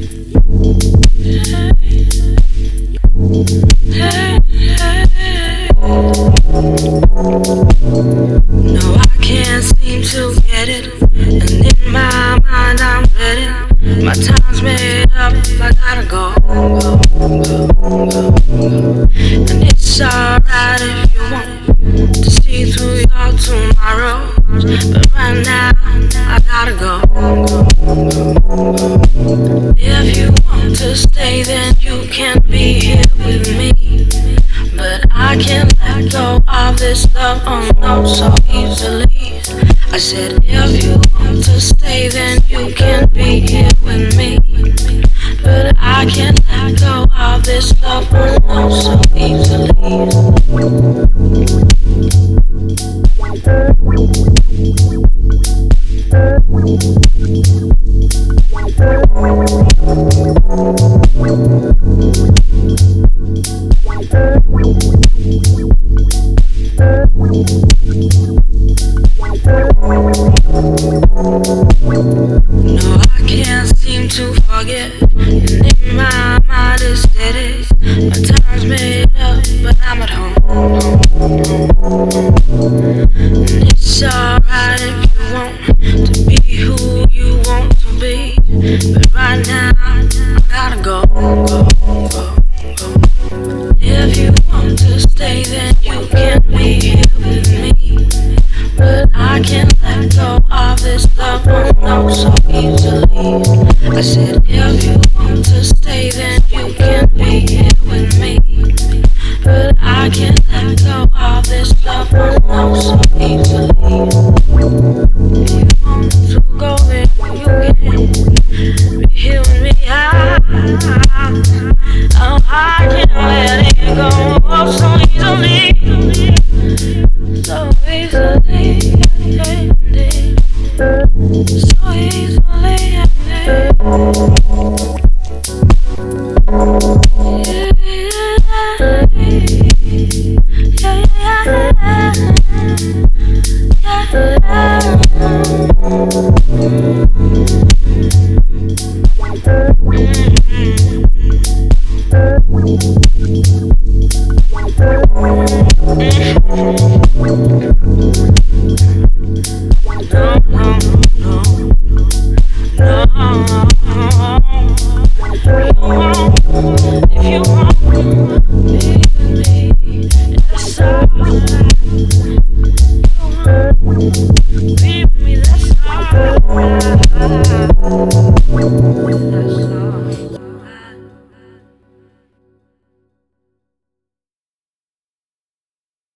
No, I can't seem to get it, and in my mind I'm ready. My time's made up, I gotta go. And it's alright if you want to see through your tomorrows, but right now I gotta go. If you want to stay, then you can be here with me, but I can't let go of this love, oh no, so easily. I said if you want to stay, then you can be here with me, but I can't let go of this love, oh no, so easily. No, I can't seem to forget, and in my mind it's steady. My time's made up, but I'm at home. And it's alright if you want to be who you want to be, but right now I gotta go. If you want to stay, then you can be here with me, but I can't let go of this love, oh no, so easily. I said if you want to stay, then you can be here with me, but I can't let go of this love, oh no, so easily. If you want to go, then you can be here with me. I can't let it go so easily, so easily, so easily. Yeah.